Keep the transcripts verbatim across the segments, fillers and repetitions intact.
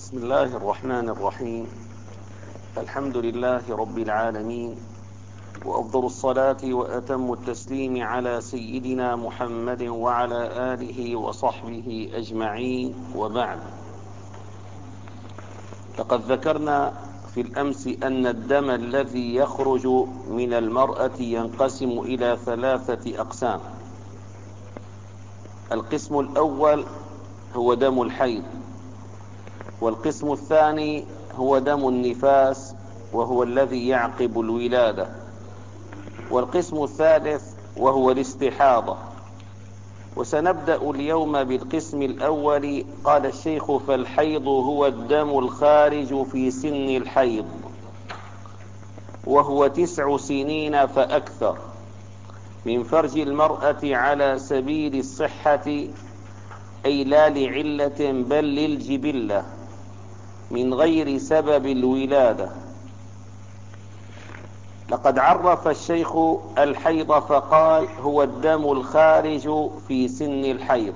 بسم الله الرحمن الرحيم. الحمد لله رب العالمين، وأفضل الصلاة وأتم التسليم على سيدنا محمد وعلى آله وصحبه أجمعين، وبعد. لقد ذكرنا في الأمس أن الدم الذي يخرج من المرأة ينقسم إلى ثلاثة أقسام. القسم الأول هو دم الحيض، والقسم الثاني هو دم النفاس وهو الذي يعقب الولادة، والقسم الثالث وهو الاستحاضة. وسنبدأ اليوم بالقسم الأول. قال الشيخ: فالحيض هو الدم الخارج في سن الحيض، وهو تسع سنين فأكثر، من فرج المرأة على سبيل الصحة، أي لا لعلة بل للجبلة، من غير سبب الولادة. لقد عرف الشيخ الحيض فقال: هو الدم الخارج في سن الحيض.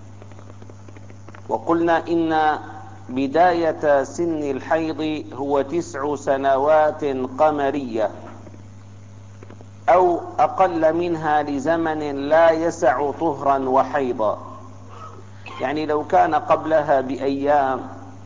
وقلنا إن بداية سن الحيض هو تسع سنوات قمرية، أو أقل منها لزمن لا يسع طهرا وحيضا. يعني لو كان قبلها بأيام،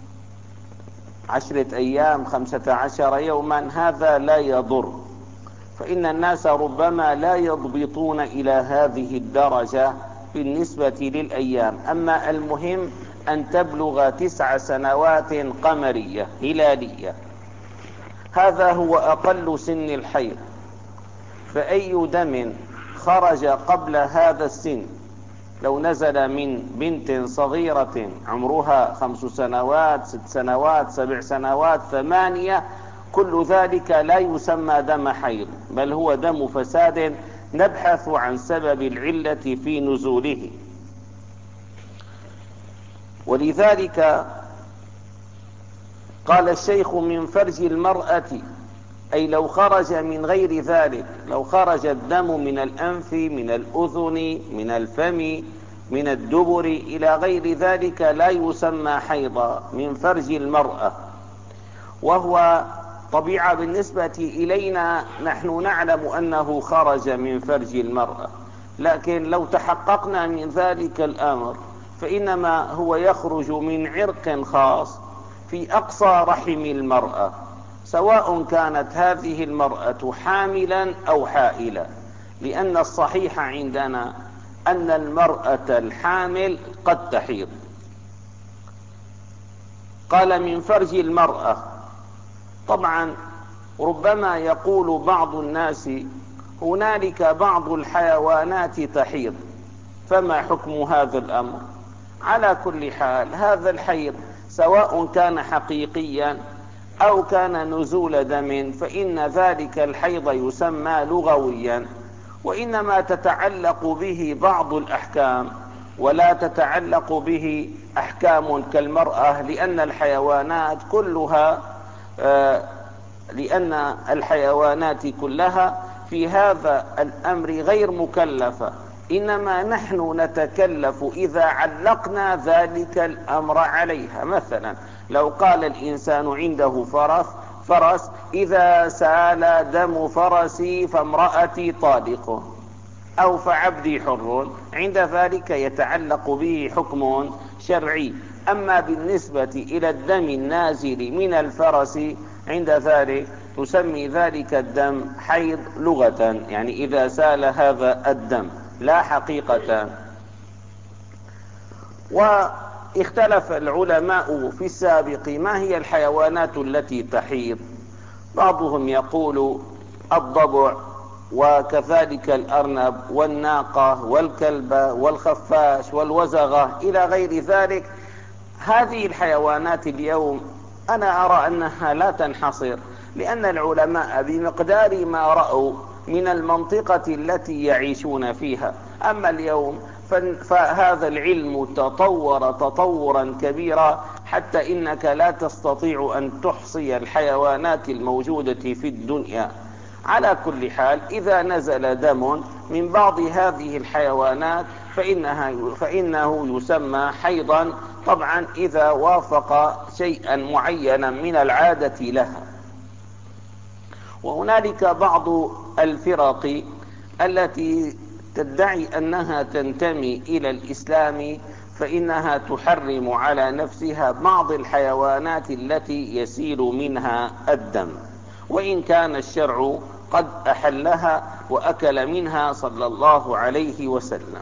عشرة أيام، خمسة عشر يوما، هذا لا يضر، فإن الناس ربما لا يضبطون إلى هذه الدرجة بالنسبة للأيام. أما المهم أن تبلغ تسع سنوات قمرية هلالية، هذا هو أقل سن الحيض. فأي دم خرج قبل هذا السن، لو نزل من بنت صغيرة عمرها خمس سنوات، ست سنوات، سبع سنوات، ثمانية، كل ذلك لا يسمى دم حيض، بل هو دم فساد نبحث عن سبب العلة في نزوله. ولذلك قال الشيخ: من فرج المرأة، أي لو خرج من غير ذلك، لو خرج الدم من الأنف، من الأذن، من الفم، من الدبر إلى غير ذلك، لا يسمى حيضا، من فرج المرأة. وهو طبيعة بالنسبة إلينا، نحن نعلم أنه خرج من فرج المرأة، لكن لو تحققنا من ذلك الأمر فإنما هو يخرج من عرق خاص في أقصى رحم المرأة، سواء كانت هذه المرأة حاملا أو حائلة، لأن الصحيح عندنا أن المرأة الحامل قد تحيض. قال: من فرج المرأة. طبعا ربما يقول بعض الناس: هنالك بعض الحيوانات تحيض، فما حكم هذا الأمر؟ على كل حال، هذا الحيض سواء كان حقيقيا أو كان نزول دم، فإن ذلك الحيض يسمى لغويا، وإنما تتعلق به بعض الأحكام، ولا تتعلق به أحكام كالمرأة، لأن الحيوانات كلها آه لأن الحيوانات كلها في هذا الأمر غير مكلفة، إنما نحن نتكلف إذا علقنا ذلك الأمر عليها. مثلا لو قال الإنسان عنده فرس فرس إذا سال دم فرسي فامرأتي طالق، أو فعبدي حر، عند ذلك يتعلق به حكم شرعي. أما بالنسبة إلى الدم النازل من الفرس، عند ذلك نسمي ذلك الدم حيض لغة، يعني إذا سال هذا الدم، لا حقيقة. واختلف العلماء في السابق ما هي الحيوانات التي تحيض. بعضهم يقول الضبع، وكذلك الأرنب والناقة والكلبة والخفاش والوزغة إلى غير ذلك. هذه الحيوانات اليوم أنا أرى أنها لا تنحصر، لأن العلماء بمقدار ما رأوا من المنطقة التي يعيشون فيها. أما اليوم فهذا العلم تطور تطورا كبيرا، حتى إنك لا تستطيع أن تحصي الحيوانات الموجودة في الدنيا. على كل حال، إذا نزل دم من بعض هذه الحيوانات فإنها فإنه يسمى حيضا، طبعا إذا وافق شيئا معينا من العادة لها. وهنالك بعض الفرق التي تدعي أنها تنتمي إلى الإسلام، فإنها تحرم على نفسها بعض الحيوانات التي يسيل منها الدم، وإن كان الشرع قد أحلها وأكل منها صلى الله عليه وسلم.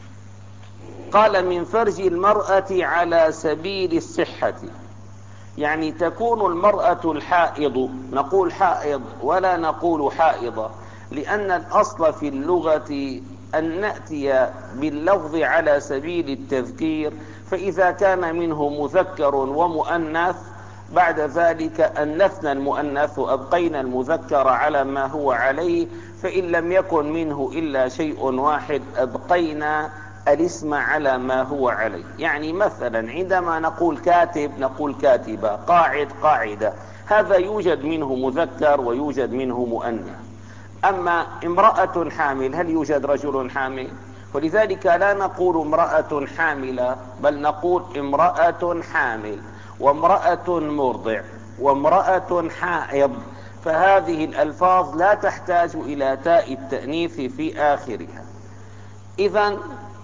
قال: من فرج المرأة على سبيل الصحة، يعني تكون المرأة الحائض، نقول حائض ولا نقول حائضة، لأن الأصل في اللغة أن نأتي باللفظ على سبيل التذكير، فإذا كان منه مذكر ومؤنث بعد ذلك أنثنا المؤنث وأبقينا المذكر على ما هو عليه، فإن لم يكن منه إلا شيء واحد أبقينا الاسم على ما هو عليه. يعني مثلا عندما نقول كاتب نقول كاتبة، قاعد قاعدة، هذا يوجد منه مذكر ويوجد منه مؤنث. أما امرأة حامل، هل يوجد رجل حامل؟ ولذلك لا نقول امرأة حاملة، بل نقول امرأة حامل، وامرأة مرضع، وامرأة حائض. فهذه الألفاظ لا تحتاج إلى تاء التأنيث في آخرها. إذن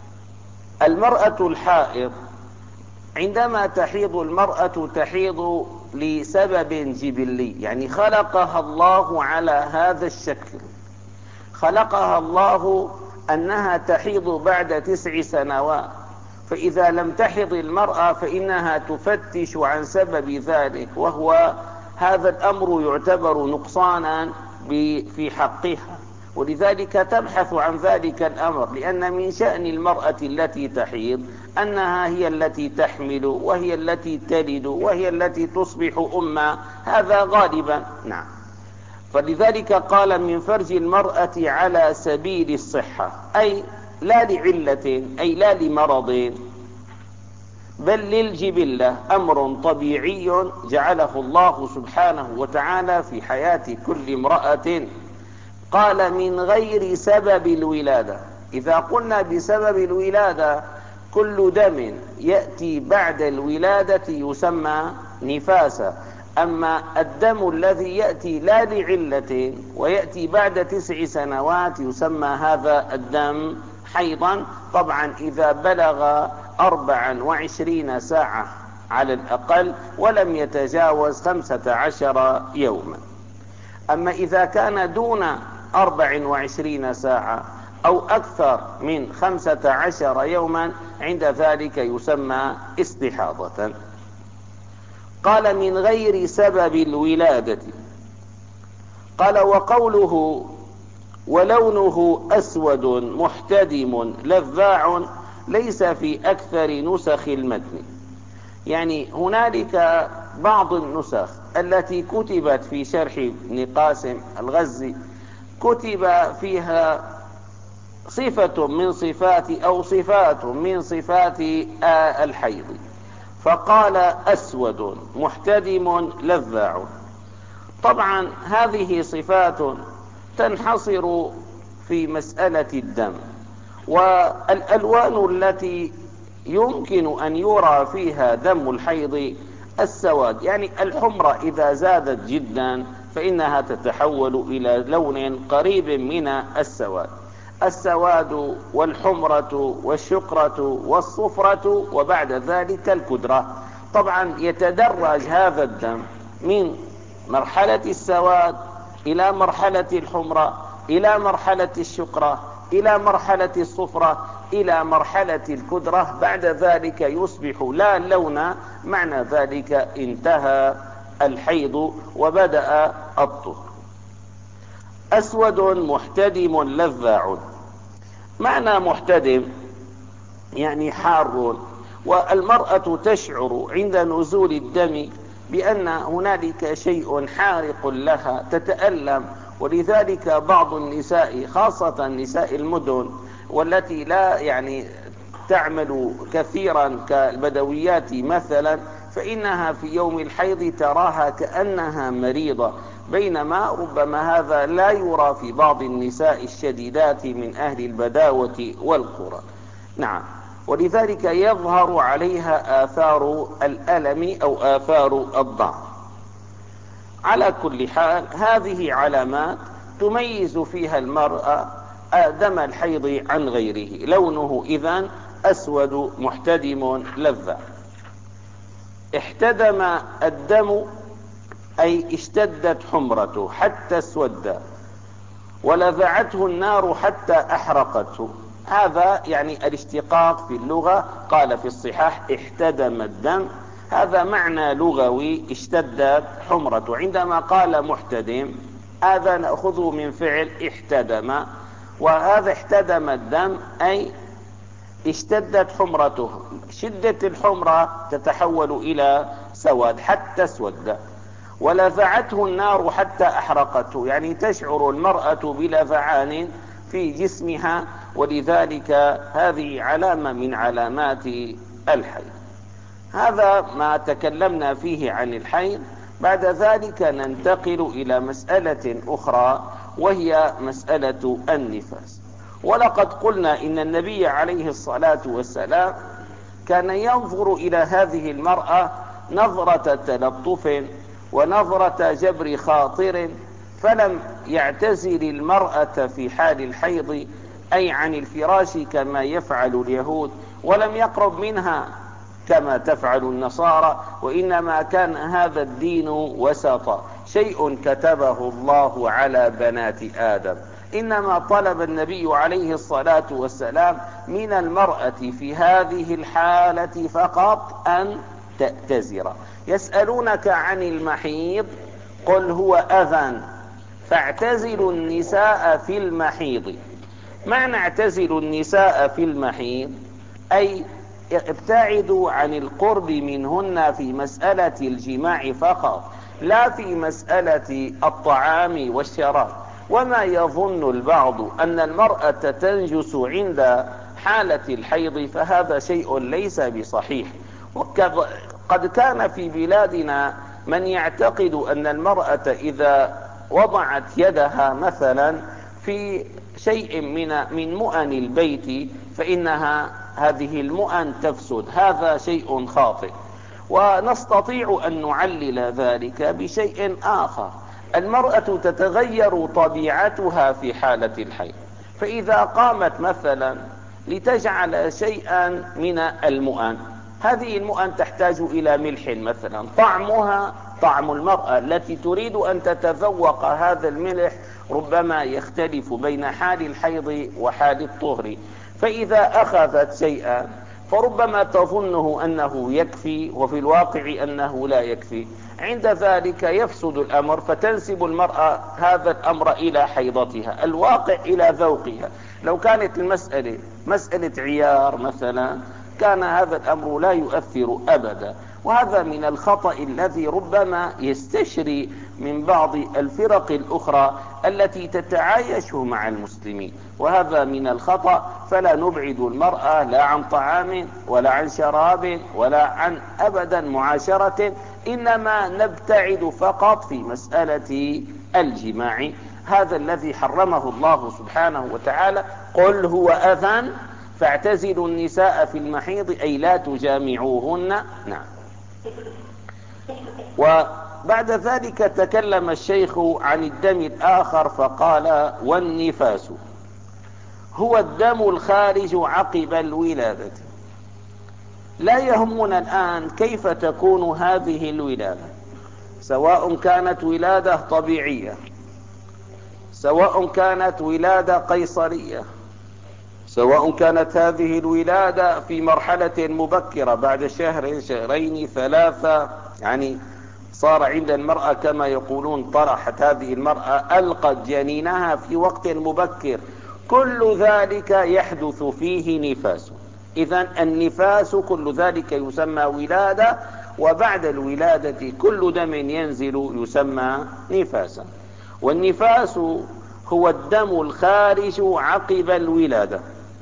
المرأة الحائض عندما تحيض المرأة تحيض لسبب جبلي، يعني خلقها الله على هذا الشكل، خلقها الله أنها تحيض بعد تسع سنوات، فإذا لم تحض المرأة فإنها تفتش عن سبب ذلك، وهو هذا الأمر يعتبر نقصانا في حقها، ولذلك تبحث عن ذلك الأمر، لأن من شأن المرأة التي تحيض أنها هي التي تحمل وهي التي تلد وهي التي تصبح أما، هذا غالبا. نعم. فلذلك قال: من فرج المرأة على سبيل الصحة، أي لا لعلة، أي لا لمرض، بل للجبلة، أمر طبيعي جعله الله سبحانه وتعالى في حياة كل امرأة. قال: من غير سبب الولادة. إذا قلنا بسبب الولادة كل دم يأتي بعد الولادة يسمى نفاسا، أما الدم الذي يأتي لا لعلة ويأتي بعد تسع سنوات يسمى هذا الدم حيضا، طبعا إذا بلغ أربعا وعشرين ساعة على الأقل ولم يتجاوز خمسة عشر يوما. أما إذا كان دون أربع وعشرين ساعة أو أكثر من خمسة عشر يوما عند ذلك يسمى استحاضة. قال: من غير سبب الولادة. قال: وقوله ولونه أسود محتدم لذاع ليس في أكثر نسخ المتن، يعني هنالك بعض النسخ التي كتبت في شرح ابن قاسم الغزي كتب فيها صفة من صفات أو صفات من صفات الحيض، فقال أسود محتدم لذاع. طبعا هذه صفات تنحصر في مسألة الدم، والألوان التي يمكن أن يرى فيها دم الحيض السواد، يعني الحمرة إذا زادت جدا فإنها تتحول إلى لون قريب من السواد، السواد والحمرة والشقرة والصفرة، وبعد ذلك الكدرة. طبعا يتدرج هذا الدم من مرحلة السواد إلى مرحلة الحمرة إلى مرحلة الشقرة إلى مرحلة الصفرة إلى مرحلة الكدرة، بعد ذلك يصبح لا لون، معنى ذلك انتهى الحيض وبدأ الطهر. أسود محتدم لذاع، معنى محتدم يعني حار، والمرأة تشعر عند نزول الدم بأن هنالك شيء حارق لها، تتألم، ولذلك بعض النساء خاصة نساء المدن والتي لا يعني تعمل كثيرا كالبدويات مثلا، فإنها في يوم الحيض تراها كأنها مريضة، بينما ربما هذا لا يرى في بعض النساء الشديدات من أهل البداوة والقرى. نعم. ولذلك يظهر عليها آثار الألم أو آثار الضعف. على كل حال هذه علامات تميز فيها المرأة دم الحيض عن غيره. لونه إذن أسود محتدم لذة. احتدم الدم أي اشتدت حمرته حتى اسود، ولذعته النار حتى أحرقته. هذا يعني الاشتقاق في اللغة. قال في الصحاح احتدم الدم، هذا معنى لغوي اشتدت حمرته. عندما قال محتدم هذا نأخذه من فعل احتدم، وهذا احتدم الدم أي اشتدت حمرته. شدة الحمرة تتحول إلى سواد حتى اسود. ولذعته النار حتى أحرقته، يعني تشعر المرأة بلذعان في جسمها، ولذلك هذه علامة من علامات الحيض. هذا ما تكلمنا فيه عن الحيض. بعد ذلك ننتقل إلى مسألة أخرى وهي مسألة النفاس. ولقد قلنا إن النبي عليه الصلاة والسلام كان ينظر إلى هذه المرأة نظرة تلطف ونظرة جبر خاطر، فلم يعتزل المرأة في حال الحيض أي عن الفراش كما يفعل اليهود، ولم يقرب منها كما تفعل النصارى، وإنما كان هذا الدين وسطا، شيء كتبه الله على بنات آدم. إنما طلب النبي عليه الصلاة والسلام من المرأة في هذه الحالة فقط أن تأتزر. يسألونك عن المحيض قل هو أذى فاعتزلوا النساء في المحيض. معنى اعتزلوا النساء في المحيض أي ابتعدوا عن القرب منهن في مسألة الجماع فقط، لا في مسألة الطعام والشراب. وما يظن البعض أن المرأة تنجس عند حالة الحيض فهذا شيء ليس بصحيح. وقد كان في بلادنا من يعتقد أن المرأة إذا وضعت يدها مثلا في شيء من من مؤن البيت فإنها هذه المؤن تفسد. هذا شيء خاطئ، ونستطيع أن نعلل ذلك بشيء آخر. المرأة تتغير طبيعتها في حالة الحيض، فإذا قامت مثلا لتجعل شيئا من المؤن، هذه المؤن تحتاج إلى ملح مثلا، طعمها طعم المرأة التي تريد أن تتذوق هذا الملح ربما يختلف بين حال الحيض وحال الطهر. فإذا أخذت شيئا فربما تظنه أنه يكفي وفي الواقع أنه لا يكفي، عند ذلك يفسد الأمر، فتنسب المرأة هذا الأمر إلى حيضتها، الواقع إلى ذوقها. لو كانت المسألة مسألة عيار مثلا كان هذا الأمر لا يؤثر أبدا. وهذا من الخطأ الذي ربما يستشري من بعض الفرق الأخرى التي تتعايش مع المسلمين، وهذا من الخطأ. فلا نبعد المرأة لا عن طعام ولا عن شراب ولا عن أبدا معاشرة، إنما نبتعد فقط في مسألة الجماع، هذا الذي حرمه الله سبحانه وتعالى. قل هو أذى فاعتزلوا النساء في المحيض أي لا تجامعوهن. نعم. وبعد ذلك تكلم الشيخ عن الدم الآخر فقال والنفاس هو الدم الخارج عقب الولادة. لا يهمنا الآن كيف تكون هذه الولادة، سواء كانت ولادة طبيعية، سواء كانت ولادة قيصرية، سواء كانت هذه الولادة في مرحلة مبكرة بعد شهر شهرين ثلاثة، يعني صار عند المرأة كما يقولون طرحت هذه المرأة ألقت جنينها في وقت مبكر، كل ذلك يحدث فيه نفاس. إذن النفاس كل ذلك يسمى ولادة، وبعد الولادة كل دم ينزل يسمى نفاسا. والنفاس هو الدم الخارج عقب الولادة.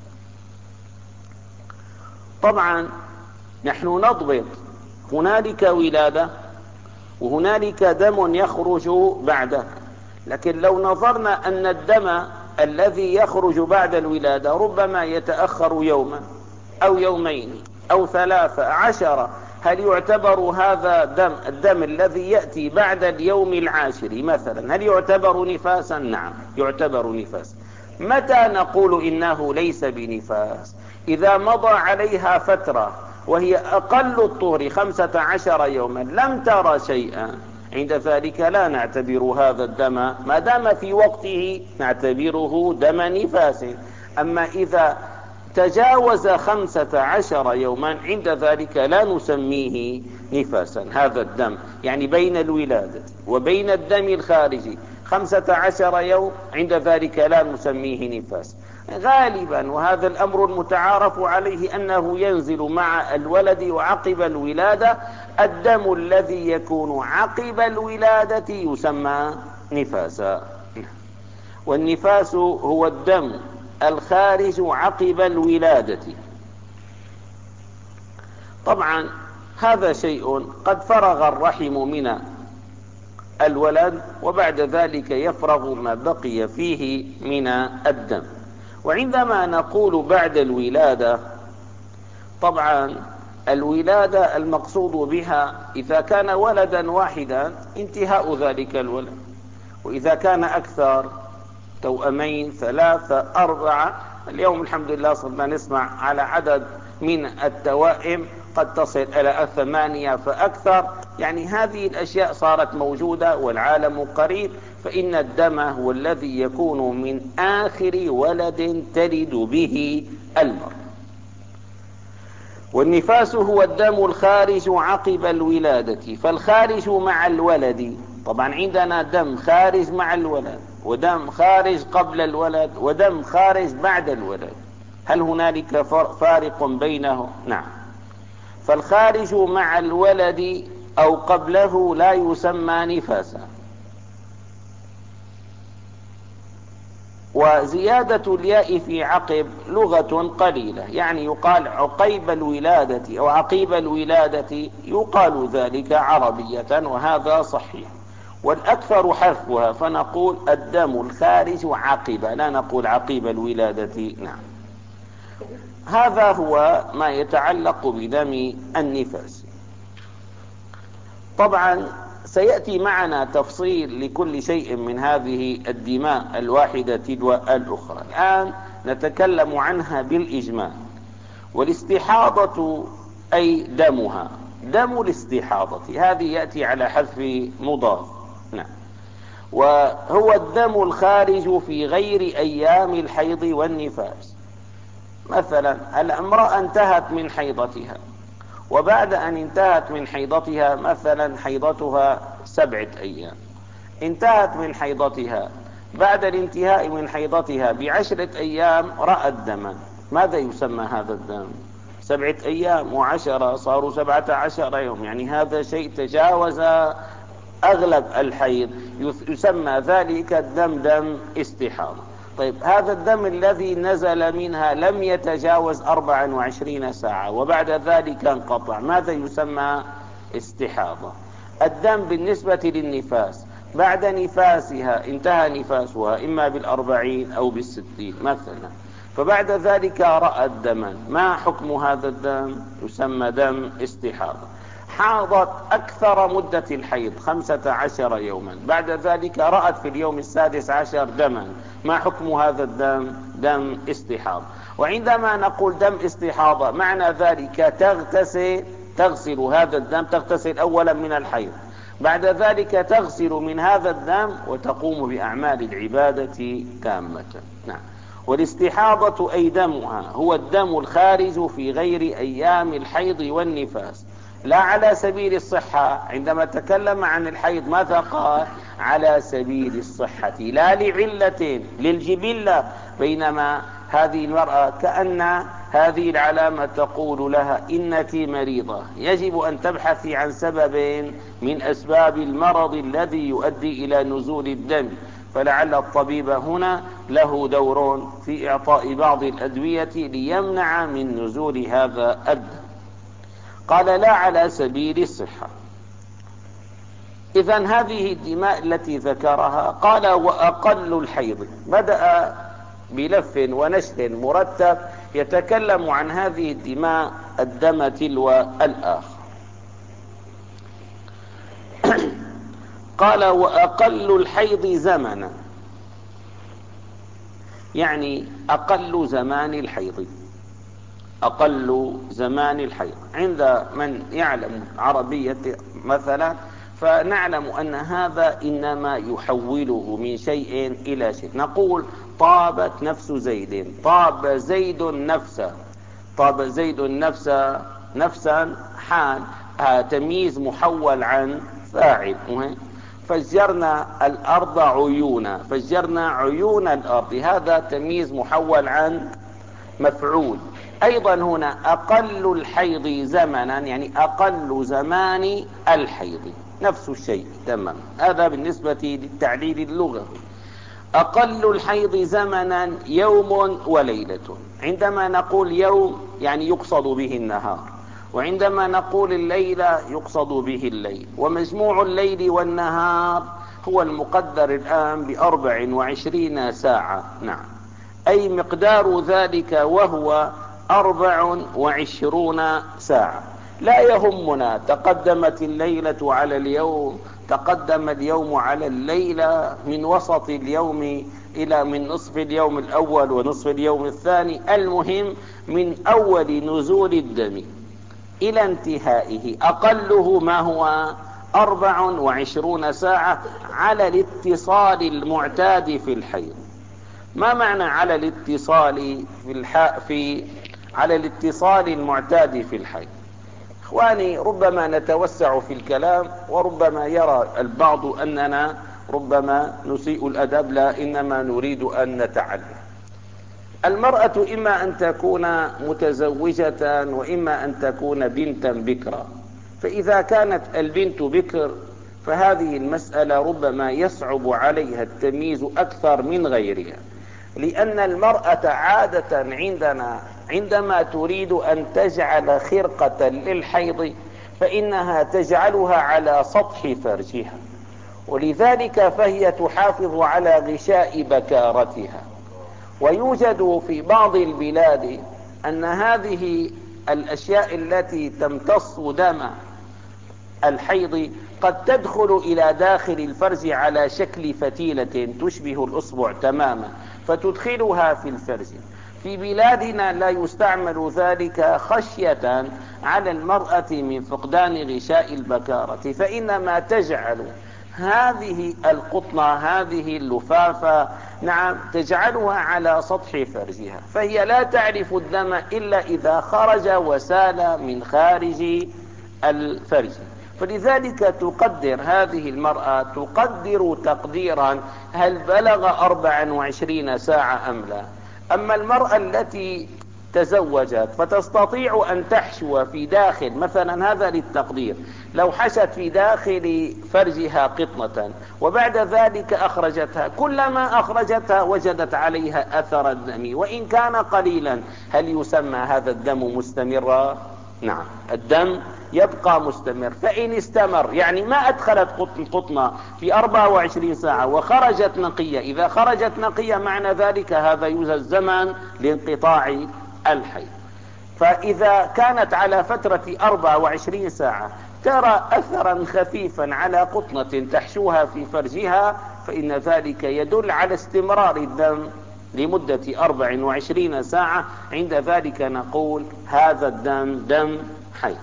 طبعا نحن نضبط هنالك ولادة وهنالك دم يخرج بعده، لكن لو نظرنا أن الدم الذي يخرج بعد الولادة ربما يتأخر يوما أو يومين أو ثلاثة عشر، هل يعتبر هذا دم الدم الذي يأتي بعد اليوم العاشر مثلا هل يعتبر نفاسا؟ نعم يعتبر نفاسا. متى نقول إنه ليس بنفاس؟ إذا مضى عليها فترة وهي أقل الطهر خمسة عشر يوما لم ترى شيئا، عند ذلك لا نعتبر هذا الدم ما دام في وقته، نعتبره دم نفاس. أما إذا تجاوز خمسة عشر يوما عند ذلك لا نسميه نفاسا. هذا الدم يعني بين الولادة وبين الدم الخارجي خمسة عشر يوم، عند ذلك لا نسميه نفاس غالبا. وهذا الأمر المتعارف عليه أنه ينزل مع الولد وعقب الولادة. الدم الذي يكون عقب الولادة يسمى نفاسا. والنفاس هو الدم الخارج عقب الولادة. طبعا هذا شيء قد فرغ الرحم من الولد وبعد ذلك يفرغ ما بقي فيه من الدم. وعندما نقول بعد الولادة، طبعا الولادة المقصود بها إذا كان ولدا واحدا انتهاء ذلك الولد، وإذا كان أكثر توأمين ثلاثة أربعة، اليوم الحمد لله صرنا نسمع على عدد من التوائم قد تصل إلى ثمانية فأكثر، يعني هذه الأشياء صارت موجودة والعالم قريب. فإن الدم هو الذي يكون من آخر ولد تلد به المرأة. والنفاس هو الدم الخارج عقب الولادة. فالخارج مع الولد، طبعا عندنا دم خارج مع الولد ودم خارج قبل الولد ودم خارج بعد الولد، هل هنالك فارق بينه؟ نعم. فالخارج مع الولد أو قبله لا يسمى نفاسا. وزيادة الياء في عقب لغة قليلة، يعني يقال عقيب الولادة أو عقيب الولادة، يقال ذلك عربية وهذا صحيح. والأكثر حذفها، فنقول الدم الخارج عقب، لا نقول عقيب الولادة. نعم. هذا هو ما يتعلق بدم النفاس. طبعا سيأتي معنا تفصيل لكل شيء من هذه الدماء الواحدة تلو الأخرى. الآن نتكلم عنها بالإجمال. والاستحاضة أي دمها، دم الاستحاضة هذه يأتي على حذف مضاف. نعم. وهو الدم الخارج في غير أيام الحيض والنفاس. مثلا الامرأة انتهت من حيضتها، وبعد أن انتهت من حيضتها مثلا حيضتها سبعة أيام، انتهت من حيضتها بعد الانتهاء من حيضتها بعشرة أيام رأت دما، ماذا يسمى هذا الدم؟ سبعة أيام وعشرة صاروا سبعة عشر يوم، يعني هذا شيء تجاوز أغلب الحيض، يسمى ذلك الدم دم استحاضة. طيب هذا الدم الذي نزل منها لم يتجاوز أربع وعشرين ساعة وبعد ذلك انقطع، ماذا يسمى؟ استحاضة. الدم بالنسبة للنفاس بعد نفاسها انتهى نفاسها إما بالأربعين أو بالستين مثلا، فبعد ذلك رأت دما، ما حكم هذا الدم؟ يسمى دم استحاضة. حاضت أكثر مدة الحيض خمسة عشر يوما، بعد ذلك رأت في اليوم السادس عشر دما، ما حكم هذا الدم؟ دم استحاضة. وعندما نقول دم استحاضة معنى ذلك تغتسل تغسل هذا الدم، تغتسل أولا من الحيض، بعد ذلك تغسل من هذا الدم وتقوم بأعمال العبادة تامة. نعم. والاستحاضة أي دمها هو الدم الخارج في غير أيام الحيض والنفاس، لا على سبيل الصحة. عندما تكلم عن الحيض ماذا قال؟ على سبيل الصحة، لا لعلة للجبلة، بينما هذه المرأة كأن هذه العلامة تقول لها إنك مريضة، يجب أن تبحثي عن سبب من أسباب المرض الذي يؤدي إلى نزول الدم، فلعل الطبيب هنا له دور في إعطاء بعض الأدوية ليمنع من نزول هذا الدم. قال لا على سبيل الصحة. إذن هذه الدماء التي ذكرها قال وأقل الحيض، بدأ بلف ونشر مرتب يتكلم عن هذه الدماء الدم تلو الآخر. قال وأقل الحيض زمنا، يعني أقل زمان الحيض، أقل زمان الحيض عند من يعلم عربية مثلا، فنعلم أن هذا إنما يحوله من شيء إلى شيء. نقول طابت نفس زيد، طاب زيد نفسا، طاب زيد نفسا، نفسا حال، تمييز محول عن فاعل. فجرنا الأرض عيونا، فجرنا عيون الأرض، هذا تمييز محول عن مفعول. أيضا هنا أقل الحيض زمنا، يعني أقل زمان الحيض، نفس الشيء تمام. هذا بالنسبة للتعليل اللغوي. أقل الحيض زمنا يوم وليلة. عندما نقول يوم يعني يقصد به النهار، وعندما نقول الليلة يقصد به الليل، ومجموع الليل والنهار هو المقدر الآن بأربع وعشرين ساعة. نعم، أي مقدار ذلك وهو أربع وعشرون ساعة. لا يهمنا تقدمت الليلة على اليوم، تقدم اليوم على الليلة، من وسط اليوم إلى من نصف اليوم الأول ونصف اليوم الثاني، المهم من أول نزول الدم إلى انتهائه أقله ما هو أربع وعشرون ساعة على الاتصال المعتاد في الحيض. ما معنى على الاتصال في الحاء في على الاتصال المعتاد في الحيض؟ اخواني، ربما نتوسع في الكلام، وربما يرى البعض اننا ربما نسيء الادب، لا انما نريد ان نتعلم. المرأة اما ان تكون متزوجة واما ان تكون بنتا بكرا، فاذا كانت البنت بكر فهذه المسألة ربما يصعب عليها التمييز اكثر من غيرها، لأن المرأة عادة عندنا عندما تريد أن تجعل خرقة للحيض فإنها تجعلها على سطح فرجها، ولذلك فهي تحافظ على غشاء بكارتها. ويوجد في بعض البلاد أن هذه الأشياء التي تمتص دم الحيض قد تدخل إلى داخل الفرج على شكل فتيلة تشبه الأصبع تماما، فتدخلها في الفرج. في بلادنا لا يستعمل ذلك خشية على المرأة من فقدان غشاء البكارة، فإنما تجعل هذه القطنة، هذه اللفافة، نعم، تجعلها على سطح فرجها، فهي لا تعرف الدم إلا إذا خرج وسال من خارج الفرج. فلذلك تقدر هذه المرأة، تقدر تقديرا هل بلغ أربع وعشرين ساعة أم لا. أما المرأة التي تزوجت فتستطيع أن تحشو في داخل مثلا، هذا للتقدير، لو حشت في داخل فرجها قطنة وبعد ذلك أخرجتها، كلما أخرجتها وجدت عليها أثر الدم وإن كان قليلا، هل يسمى هذا الدم مستمرا؟ نعم، الدم يبقى مستمر. فإن استمر، يعني ما أدخلت قطنة في أربع وعشرين ساعة وخرجت نقية، إذا خرجت نقية معنى ذلك هذا يوجد زمن لانقطاع الحيض. فإذا كانت على فترة أربع وعشرين ساعة ترى أثرا خفيفا على قطنة تحشوها في فرجها، فإن ذلك يدل على استمرار الدم لمدة أربع وعشرين ساعة. عند ذلك نقول هذا الدم دم حيض.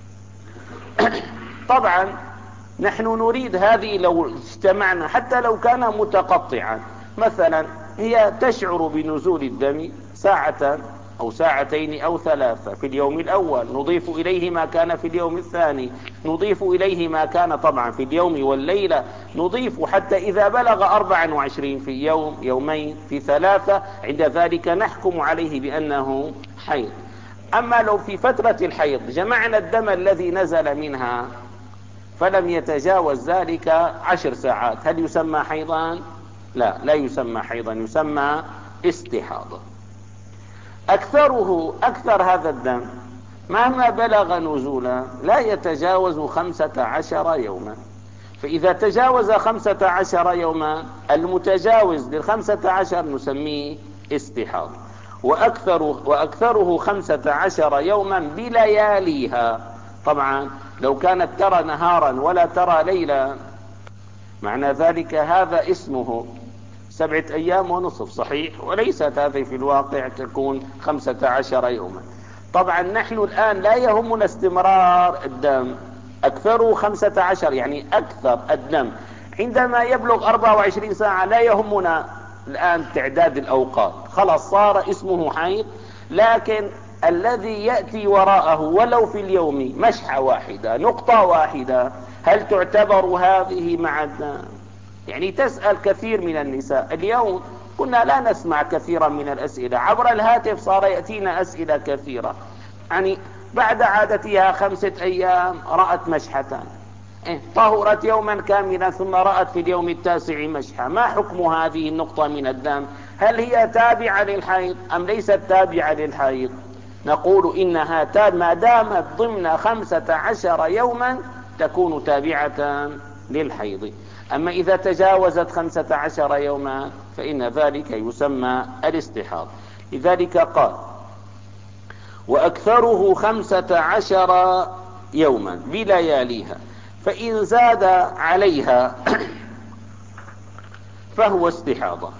طبعا نحن نريد هذه لو اجتمعنا، حتى لو كان متقطعا، مثلا هي تشعر بنزول الدم ساعة أو ساعتين أو ثلاثة في اليوم الأول، نضيف إليه ما كان في اليوم الثاني، نضيف إليه ما كان طبعا في اليوم والليلة، نضيف حتى إذا بلغ أربع وعشرين في يوم، يومين، في ثلاثة، عند ذلك نحكم عليه بأنه حيض. أما لو في فترة الحيض جمعنا الدم الذي نزل منها فلم يتجاوز ذلك عشر ساعات، هل يسمى حيضان؟ لا، لا يسمى حيضا، يسمى استحاضة. أكثره أكثر هذا الدم مهما بلغ نزولا لا يتجاوز خمسة عشر يوما، فإذا تجاوز خمسة عشر يوما، المتجاوز للخمسة عشر نسميه استحاضة. وأكثر وأكثره خمسة عشر يوما بلياليها. طبعا لو كانت ترى نهارا ولا ترى ليلا معنى ذلك هذا اسمه سبعة أيام ونصف، صحيح؟ وليست هذه في الواقع تكون خمسة عشر يوما. طبعا نحن الآن لا يهمنا استمرار الدم، أكثره خمسة عشر يعني أكثر الدم. عندما يبلغ أربعة وعشرين ساعة لا يهمنا الآن تعداد الأوقات، خلاص صار اسمه حيض. لكن الذي يأتي وراءه ولو في اليوم مشحة واحدة، نقطة واحدة، هل تعتبر هذه مع الدم؟ يعني تسأل كثير من النساء اليوم، كنا لا نسمع كثيرا من الأسئلة عبر الهاتف، صار يأتينا أسئلة كثيرة. يعني بعد عادتها خمسة أيام رأت مشحة، إيه طهرت يوما كاملا ثم رأت في اليوم التاسع مشحة، ما حكم هذه النقطة من الدم؟ هل هي تابعة للحيض أم ليست تابعة للحيض؟ نقول إنها تاب ما دامت ضمن خمسة عشر يوما تكون تابعة للحيض. أما إذا تجاوزت خمسة عشر يوما فإن ذلك يسمى الاستحاضة. لذلك قال وأكثره خمسة عشر يوما بلياليها، فإن زاد عليها فهو استحاضة.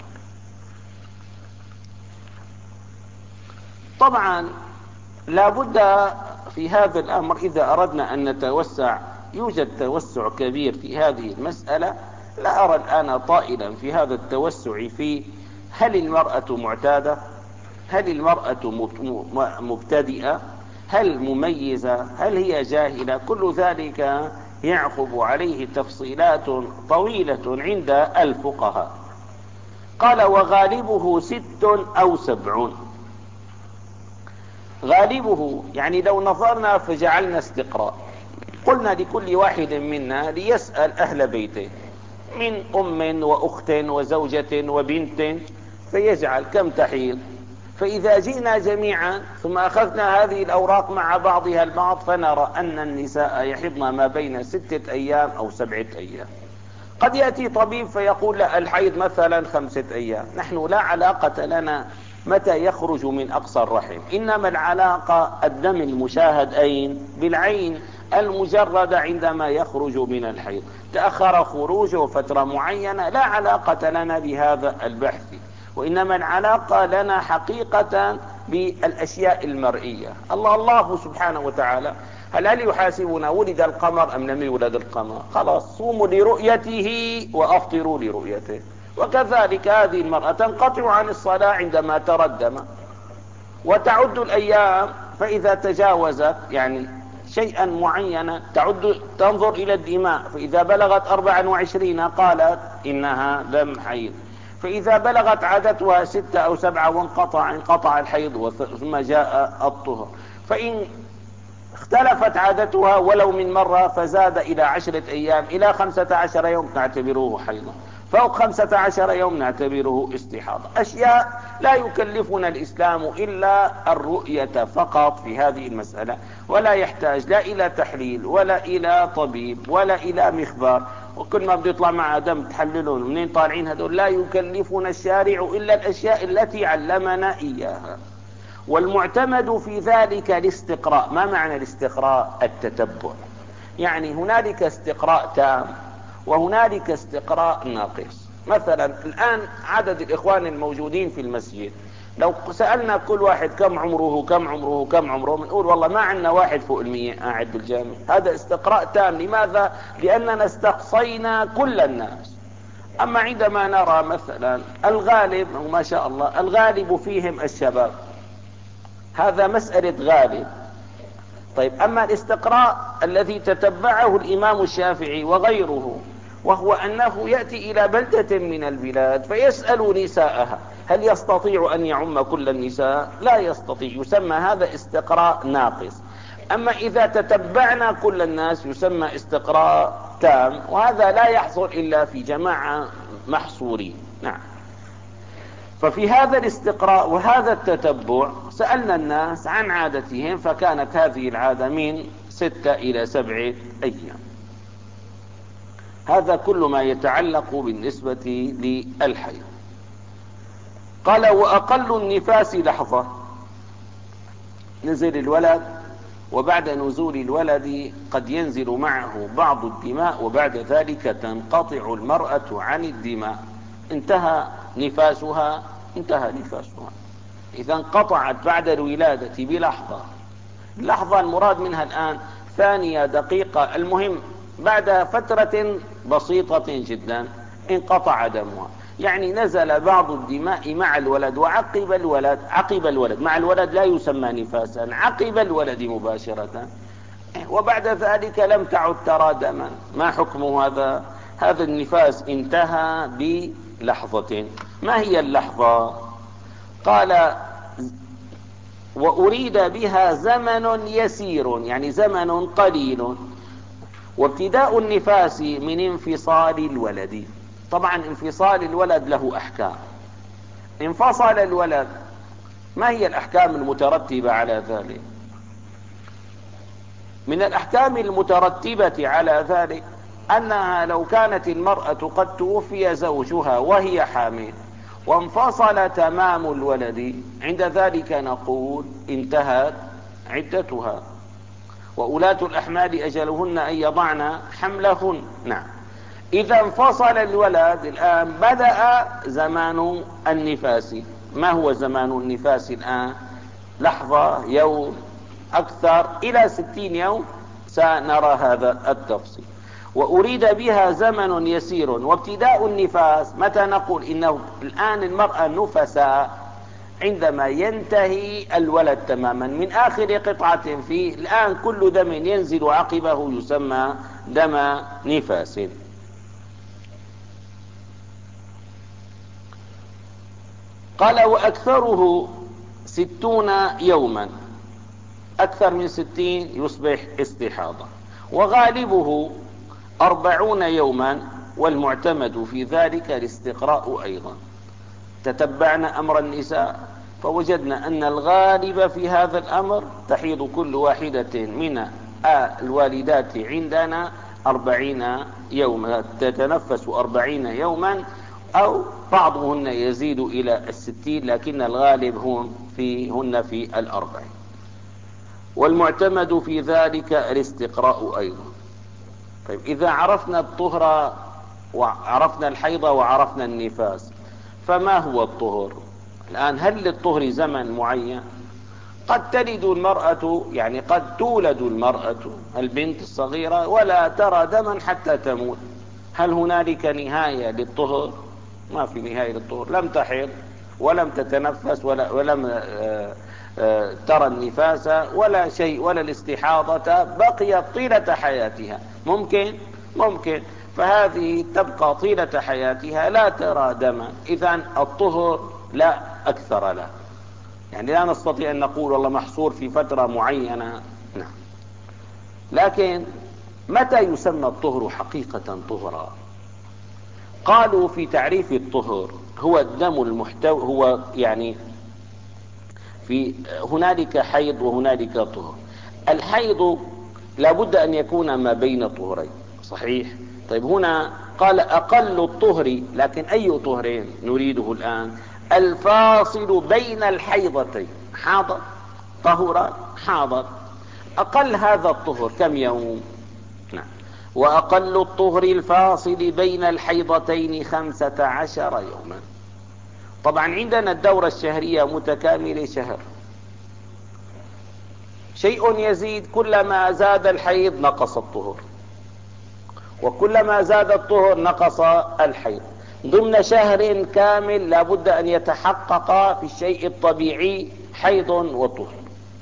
طبعا لا بد في هذا الأمر إذا أردنا أن نتوسع، يوجد توسع كبير في هذه المسألة، لا أرى الآن طائلا في هذا التوسع في هل المرأة معتادة، هل المرأة مبتدئة، هل مميزة، هل هي جاهلة. كل ذلك يعقب عليه تفصيلات طويلة عند الفقهاء. قال وغالبه ست أو سبع. غالبه يعني لو نظرنا فجعلنا استقراء، قلنا لكل واحد منا ليسأل أهل بيته من أم وأخت وزوجة وبنت فيجعل كم تحيض. فإذا جئنا جميعا ثم أخذنا هذه الأوراق مع بعضها البعض فنرى أن النساء يحضن ما بين ستة أيام أو سبعة أيام. قد يأتي طبيب فيقول لا الحيض مثلا خمسة أيام. نحن لا علاقة لنا متى يخرج من أقصى الرحم، إنما العلاقة الدم المشاهد أين؟ بالعين المجردة عندما يخرج من الحيض. تأخر خروجه فترة معينة لا علاقة لنا بهذا البحث، وإنما العلاقة لنا حقيقة بالأشياء المرئية. الله الله سبحانه وتعالى هل هل يحاسبنا ولد القمر أم لم يولد القمر؟ خلاص صوموا لرؤيته وأفطروا لرؤيته. وكذلك هذه المرأة تنقطع عن الصلاة عندما ترى الدم، وتعد الأيام، فإذا تجاوزت يعني شيئا معينا تعد تنظر إلى الدماء، فإذا بلغت أربعا وعشرين قالت إنها دم حيض، فإذا بلغت عادتها ستة أو سبعة وانقطع انقطع الحيض ثم جاء الطهر. فإن اختلفت عادتها ولو من مرة فزاد إلى عشرة أيام إلى خمسة عشر يوم نعتبره حيضا، فوق خمسة عشر يوم نعتبره استحاضة. أشياء لا يكلفنا الإسلام إلا الرؤية فقط في هذه المسألة، ولا يحتاج لا إلى تحليل ولا إلى طبيب ولا إلى مخبار. وكل ما بده يطلع مع دم تحللون منين طالعين هذول. لا يكلفنا الشارع إلا الأشياء التي علمنا إياها. والمعتمد في ذلك الاستقراء. ما معنى الاستقراء؟ التتبع. يعني هنالك استقراء تام وهنالك استقراء ناقص. مثلا الآن عدد الإخوان الموجودين في المسجد لو سألنا كل واحد كم عمره كم عمره كم عمره بنقول والله ما عندنا واحد فوق المية قاعد بالجامع. هذا استقراء تام. لماذا؟ لأننا استقصينا كل الناس. أما عندما نرى مثلا الغالب ما شاء الله الغالب فيهم الشباب، هذا مسألة غالب. طيب أما الاستقراء الذي تتبعه الإمام الشافعي وغيره، وهو أنه يأتي إلى بلدة من البلاد فيسأل نساءها هل يستطيع أن يعم كل النساء؟ لا يستطيع، يسمى هذا استقراء ناقص. أما إذا تتبعنا كل الناس يسمى استقراء تام، وهذا لا يحصل إلا في جماعة محصورين. نعم. ففي هذا الاستقراء وهذا التتبع سألنا الناس عن عادتهم، فكانت هذه العادة من ستة إلى سبعة أيام. هذا كل ما يتعلق بالنسبة للحيض. قال وأقل النفاس لحظة. نزل الولد، وبعد نزول الولد قد ينزل معه بعض الدماء، وبعد ذلك تنقطع المرأة عن الدماء. انتهى نفاسها، انتهى نفاسها. إذا انقطعت بعد الولادة بلحظة، اللحظة المراد منها الآن ثانية، دقيقة، المهم بعد فترة بسيطة جدا انقطع دمها. يعني نزل بعض الدماء مع الولد وعقب الولد، عقب الولد مع الولد لا يسمى نفاسا، عقب الولد مباشرة، وبعد ذلك لم تعد ترى دما. ما حكم هذا؟ هذا النفاس انتهى بلحظة. ما هي اللحظة؟ قال وأريد بها زمن يسير، يعني زمن قليل. وابتداء النفاس من انفصال الولد. طبعا انفصال الولد له أحكام. انفصل الولد، ما هي الأحكام المترتبة على ذلك؟ من الأحكام المترتبة على ذلك أنها لو كانت المرأة قد توفي زوجها وهي حامل وانفصل تمام الولد، عند ذلك نقول انتهت عدتها. وأولاة الأحمال أجلهن أن يضعن حملهن. نعم. إذا انفصل الولد الآن بدأ زمان النفاس. ما هو زمان النفاس الآن؟ لحظة، يوم، أكثر، إلى ستين يوم، سنرى هذا التفصيل. وأريد بها زمن يسير. وابتداء النفاس متى نقول إنه الآن المرأة نفساء؟ عندما ينتهي الولد تماما، من آخر قطعة فيه الآن كل دم ينزل عقبه يسمى دم نفاس. قال وأكثره ستون يوما، أكثر من ستين يصبح استحاضة. وغالبه أربعون يوما، والمعتمد في ذلك الاستقراء أيضا. تتبعنا أمر النساء فوجدنا أن الغالب في هذا الأمر تحيض كل واحدة من الوالدات عندنا أربعين يوما، تتنفس أربعين يوما، أو بعضهن يزيد إلى الستين، لكن الغالب هم فيهن في الأربعين. والمعتمد في ذلك الاستقراء أيضا. طيب إذا عرفنا الطهر وعرفنا الحيض وعرفنا النفاس، فما هو الطهر الآن؟ هل للطهر زمن معين؟ قد تلد المرأة، يعني قد تولد المرأة البنت الصغيرة ولا ترى دما حتى تموت. هل هنالك نهاية للطهر؟ ما في نهاية للطهر. لم تحض ولم تتنفس ولا ولم آآ آآ ترى النفاس ولا شيء ولا الاستحاضة، بقيت طيلة حياتها. ممكن ممكن فهذه تبقى طيلة حياتها لا ترى دما. إذن الطهر لا أكثر له، يعني لا نستطيع أن نقول والله محصور في فترة معينة. نعم. لكن متى يسمى الطهر حقيقة طهرا؟ قالوا في تعريف الطهر هو الدم المحتوى، هو يعني في هنالك حيض وهنالك طهر. الحيض لابد أن يكون ما بين طهرين، صحيح؟ طيب هنا قال أقل الطهر، لكن أي طهر نريده الآن؟ الفاصل بين الحيضتين. حاضر، طهر، حاضر. أقل هذا الطهر كم يوم؟ نعم. وأقل الطهر الفاصل بين الحيضتين خمسة عشر يوما. طبعا عندنا الدورة الشهرية متكاملة شهر. شيء يزيد، كلما زاد الحيض نقص الطهر، وكلما زاد الطهر نقص الحيض. ضمن شهر كامل لابد أن يتحقق في الشيء الطبيعي حيض وطهر.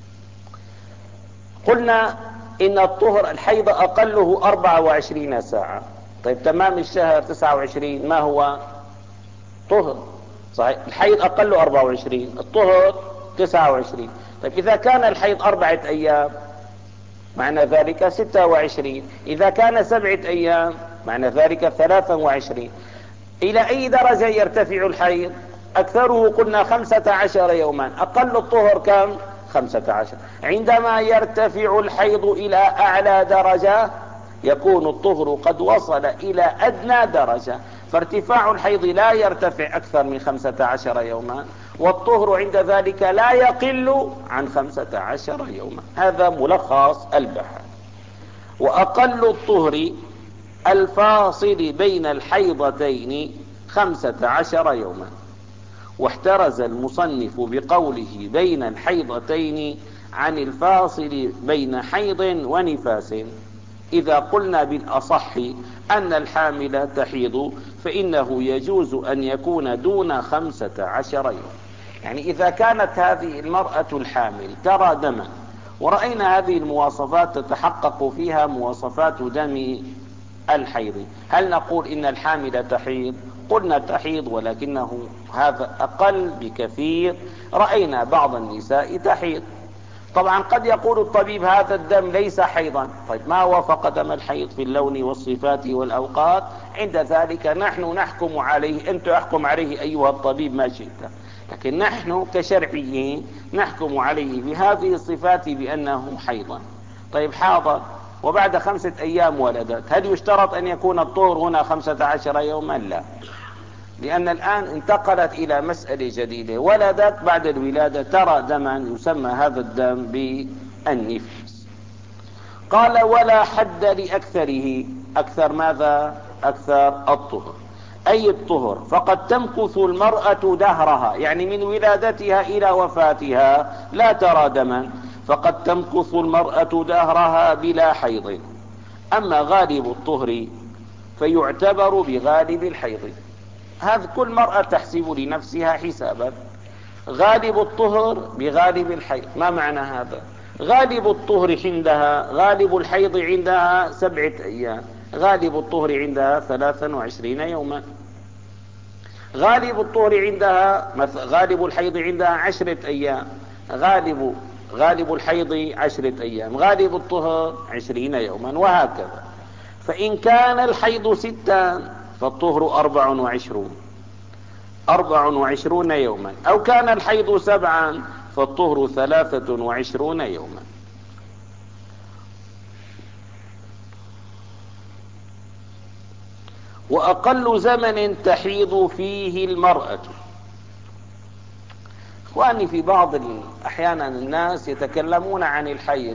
قلنا إن الطهر الحيض أقله أربعة وعشرين ساعة. طيب تمام الشهر تسعة وعشرين ما هو؟ طهر، صحيح. الحيض أقله أربعة وعشرين، الطهر تسعة وعشرين. طيب إذا كان الحيض أربعة أيام معنى ذلك ستة وعشرين، إذا كان سبعة أيام معنى ذلك ثلاثة وعشرين. إلى أي درجة يرتفع الحيض؟ أكثره قلنا خمسة عشر يوما، أقل الطهر كم؟ خمسة عشر. عندما يرتفع الحيض إلى أعلى درجة يكون الطهر قد وصل إلى أدنى درجة. فارتفاع الحيض لا يرتفع أكثر من خمسة عشر يوما، والطهر عند ذلك لا يقل عن خمسة عشر يوما. هذا ملخص البحث. وأقل الطهر الفاصل بين الحيضتين خمسة عشر يوما. واحترز المصنف بقوله بين الحيضتين عن الفاصل بين حيض ونفاس. إذا قلنا بالأصح أن الحامل تحيض فإنه يجوز أن يكون دون خمسة عشر يوم. يعني إذا كانت هذه المرأة الحامل ترى دما، ورأينا هذه المواصفات تتحقق فيها مواصفات دم الحيض، هل نقول إن الحامل تحيض؟ قلنا تحيض، ولكنه هذا أقل بكثير. رأينا بعض النساء تحيض. طبعا قد يقول الطبيب هذا الدم ليس حيضا. طيب ما وافق دم الحيض في اللون والصفات والأوقات؟ عند ذلك نحن نحكم عليه. أنت أحكم عليه أيها الطبيب ما شئت، لكن نحن كشرعيين نحكم عليه بهذه الصفات بأنه حيضا. طيب حاضر وبعد خمسة أيام ولدت، هل يشترط أن يكون الطهر هنا خمسة عشر يوما؟ لا، لأن الآن انتقلت إلى مسألة جديدة. ولدت بعد الولادة ترى دما يسمى هذا الدم بالنفاس. قال ولا حد لأكثره. أكثر ماذا؟ أكثر الطهر، أي الطهر. فقد تمكث المرأة دهرها، يعني من ولادتها إلى وفاتها لا ترى دما، فقد تمكث المرأة دهرها بلا حيض. أما غالب الطهر فيعتبر بغالب الحيض. هذا كل مرأة تحسب لنفسها حسابا. غالب الطهر بغالب الحيض. ما معنى هذا؟ غالب الطهر عندها، غالب الحيض عندها سبعة أيام، غالب الطهر عندها ثلاثا وعشرين يوما. غالب الطهر عندها غالب الحيض عندها عشرة أيام، غالب غالب الحيض عشرة أيام، غالب الطهر عشرين يوما، وهكذا. فإن كان الحيض ستا فالطهر أربع وعشرون أربع وعشرون يوما، أو كان الحيض سبعا فالطهر ثلاثة وعشرون يوما. وأقل زمن تحيض فيه المرأة. إخواني، في بعض أحيانا الناس يتكلمون عن الحيض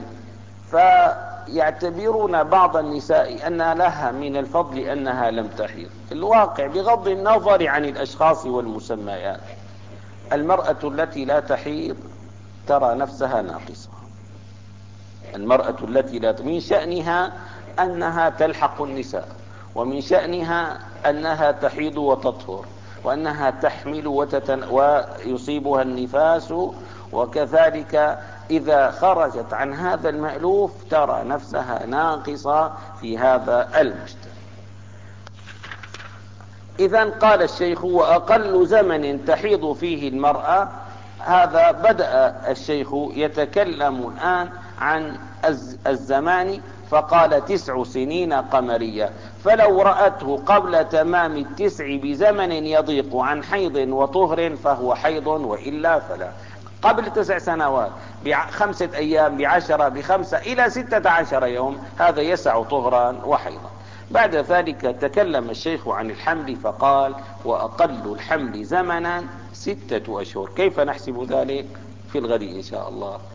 فيعتبرون بعض النساء أن لها من الفضل أنها لم تحيض. في الواقع بغض النظر عن الأشخاص والمسميات، المرأة التي لا تحيض ترى نفسها ناقصة. المرأة التي لا من شأنها أنها تلحق النساء، ومن شأنها أنها تحيض وتطهر، وأنها تحمل وتتن... ويصيبها النفاس، وكذلك إذا خرجت عن هذا المألوف ترى نفسها ناقصة في هذا المجتمع. إذن قال الشيخ وأقل زمن تحيض فيه المرأة. هذا بدأ الشيخ يتكلم الآن عن الزمان، فقال تسع سنين قمرية. فلو رأته قبل تمام التسع بزمن يضيق عن حيض وطهر فهو حيض، وإلا فلا. قبل تسع سنوات بخمسة أيام، بعشرة، بخمسة، إلى ستة عشر يوم، هذا يسع طهرا وحيضا. بعد ذلك تكلم الشيخ عن الحمل فقال وأقل الحمل زمنا ستة أشهر. كيف نحسب ذلك؟ في الغد إن شاء الله.